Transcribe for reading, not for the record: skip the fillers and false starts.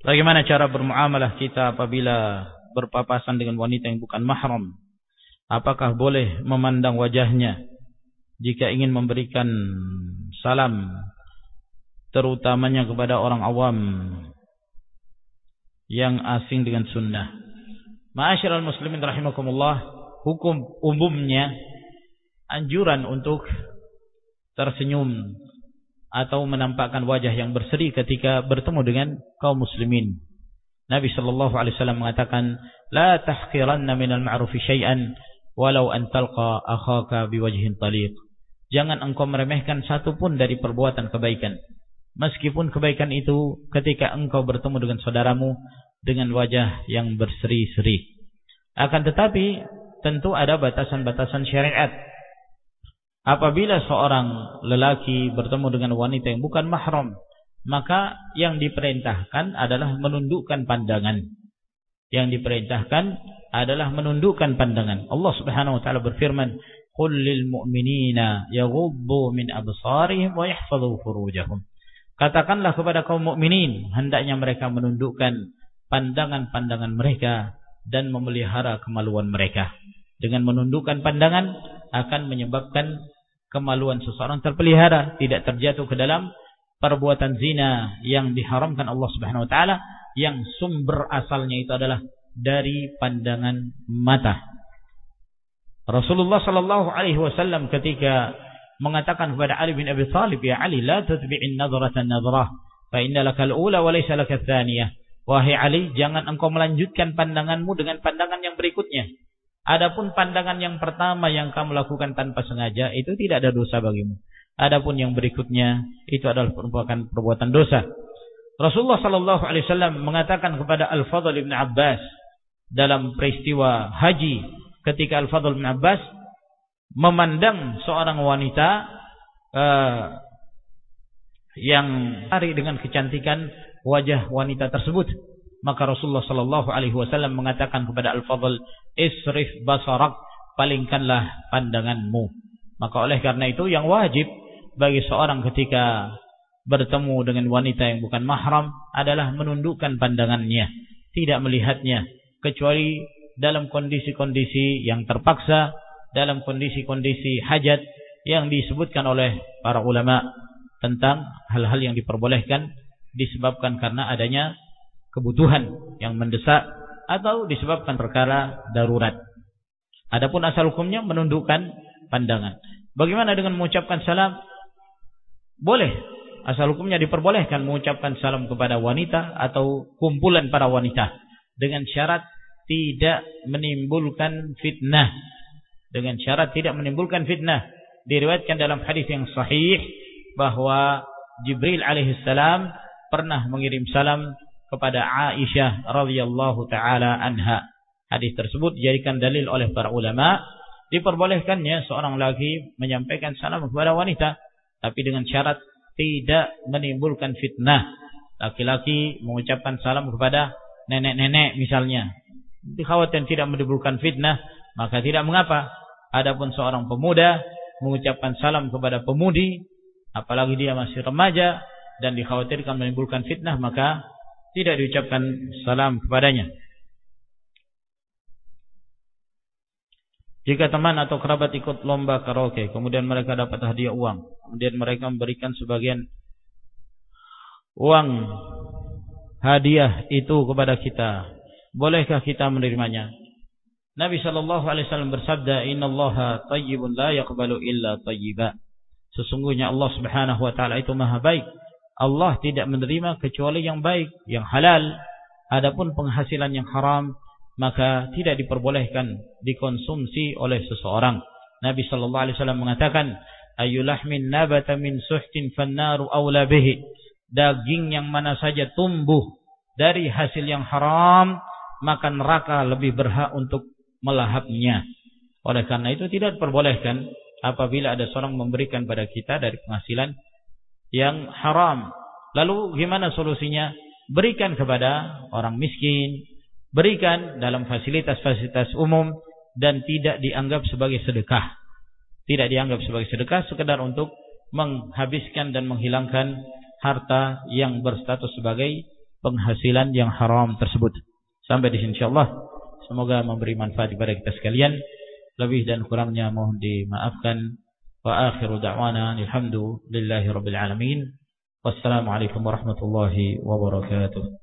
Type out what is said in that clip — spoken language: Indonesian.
Bagaimana cara bermuamalah kita apabila berpapasan dengan wanita yang bukan mahram? Apakah boleh memandang wajahnya jika ingin memberikan salam, terutamanya kepada orang awam yang asing dengan sunnah? Ma'asyiral muslimin rahimakumullah, hukum umumnya anjuran untuk tersenyum atau menampakkan wajah yang berseri ketika bertemu dengan kaum muslimin. Nabi sallallahu alaihi wasallam mengatakan, "La tahqiranna minal ma'rufi syai'an walau an talqa akhaka biwajhin taliq." Jangan engkau meremehkan satu pun dari perbuatan kebaikan, meskipun kebaikan itu ketika engkau bertemu dengan saudaramu dengan wajah yang berseri-seri. Akan tetapi tentu ada batasan-batasan syariat. Apabila seorang lelaki bertemu dengan wanita yang bukan mahram, maka yang diperintahkan adalah menundukkan pandangan. Yang diperintahkan adalah menundukkan pandangan. Allah Subhanahu wa taala berfirman, "Qul lil mu'minina yaghuddu min absarihim wa yahfazu furujahum." Katakanlah kepada kaum mukminin, hendaknya mereka menundukkan pandangan-pandangan mereka dan memelihara kemaluan mereka. Dengan menundukkan pandangan akan menyebabkan kemaluan seseorang terpelihara, tidak terjatuh ke dalam perbuatan zina yang diharamkan Allah Subhanahu wa taala, yang sumber asalnya itu adalah dari pandangan mata. Rasulullah sallallahu alaihi wasallam ketika mengatakan kepada Ali bin Abi Thalib, "Ya Ali, la tutbi'in nadratan nadrah, fa inna lakal ula wa laysa lakal thaniyah." Wahai Ali, jangan engkau melanjutkan pandanganmu dengan pandangan yang berikutnya. Adapun pandangan yang pertama yang kamu lakukan tanpa sengaja itu tidak ada dosa bagimu. Adapun yang berikutnya itu adalah merupakan perbuatan dosa. Rasulullah sallallahu alaihi wasallam mengatakan kepada Al-Fadl bin Abbas dalam peristiwa haji, ketika Al-Fadl bin Abbas memandang seorang wanita yang hari dengan kecantikan wajah wanita tersebut, maka Rasulullah sallallahu alaihi wasallam mengatakan kepada Al-Fadl, "Isrif basarak, palingkanlah pandanganmu." Maka oleh karena itu yang wajib bagi seorang ketika bertemu dengan wanita yang bukan mahram adalah menundukkan pandangannya, tidak melihatnya kecuali dalam kondisi-kondisi yang terpaksa, dalam kondisi-kondisi hajat yang disebutkan oleh para ulama tentang hal-hal yang diperbolehkan disebabkan karena adanya kebutuhan yang mendesak atau disebabkan perkara darurat. Adapun asal hukumnya menundukkan pandangan. Bagaimana dengan mengucapkan salam? Boleh. Asal hukumnya diperbolehkan mengucapkan salam kepada wanita atau kumpulan para wanita dengan syarat tidak menimbulkan fitnah. Dengan syarat tidak menimbulkan fitnah. Diriwayatkan dalam hadis yang sahih bahwa Jibril alaihissalam pernah mengirim salam kepada Aisyah radhiyallahu taala anha. Hadis tersebut dijadikan dalil oleh para ulama diperbolehkannya seorang laki menyampaikan salam kepada wanita, tapi dengan syarat tidak menimbulkan fitnah. Laki-laki mengucapkan salam kepada nenek-nenek misalnya, dikhawatirkan tidak menimbulkan fitnah, maka tidak mengapa. Adapun seorang pemuda mengucapkan salam kepada pemudi, apalagi dia masih remaja dan dikhawatirkan menimbulkan fitnah, maka tidak diucapkan salam kepadanya. Jika teman atau kerabat ikut lomba karaoke, kemudian mereka dapat hadiah uang, kemudian mereka memberikan sebagian uang hadiah itu kepada kita, bolehkah kita menerimanya? Nabi sallallahu alaihi wasallam bersabda, "Innallaha thayyibun la yaqbalu illa thayyiba." Sesungguhnya Allah Subhanahu wa taala itu Maha baik. Allah tidak menerima kecuali yang baik, yang halal. Adapun penghasilan yang haram maka tidak diperbolehkan dikonsumsi oleh seseorang. Nabi sallallahu alaihi wasallam mengatakan, "Ayyulahmin nabata min suhtin fannaru aula bihi." Daging yang mana saja tumbuh dari hasil yang haram, maka neraka lebih berhak untuk melahapnya. Oleh karena itu tidak diperbolehkan apabila ada seorang memberikan pada kita dari penghasilan yang haram. Lalu gimana solusinya? Berikan kepada orang miskin, berikan dalam fasilitas-fasilitas umum, dan tidak dianggap sebagai sedekah. Tidak dianggap sebagai sedekah, sekedar untuk menghabiskan dan menghilangkan harta yang berstatus sebagai penghasilan yang haram tersebut. Sampai di sini insyaallah. Semoga memberi manfaat kepada kita sekalian. Lebih dan kurangnya mohon dimaafkan. Wa akhiru da'wana alhamdulillahi rabbil alamin. Wassalamualaikum warahmatullahi wabarakatuh.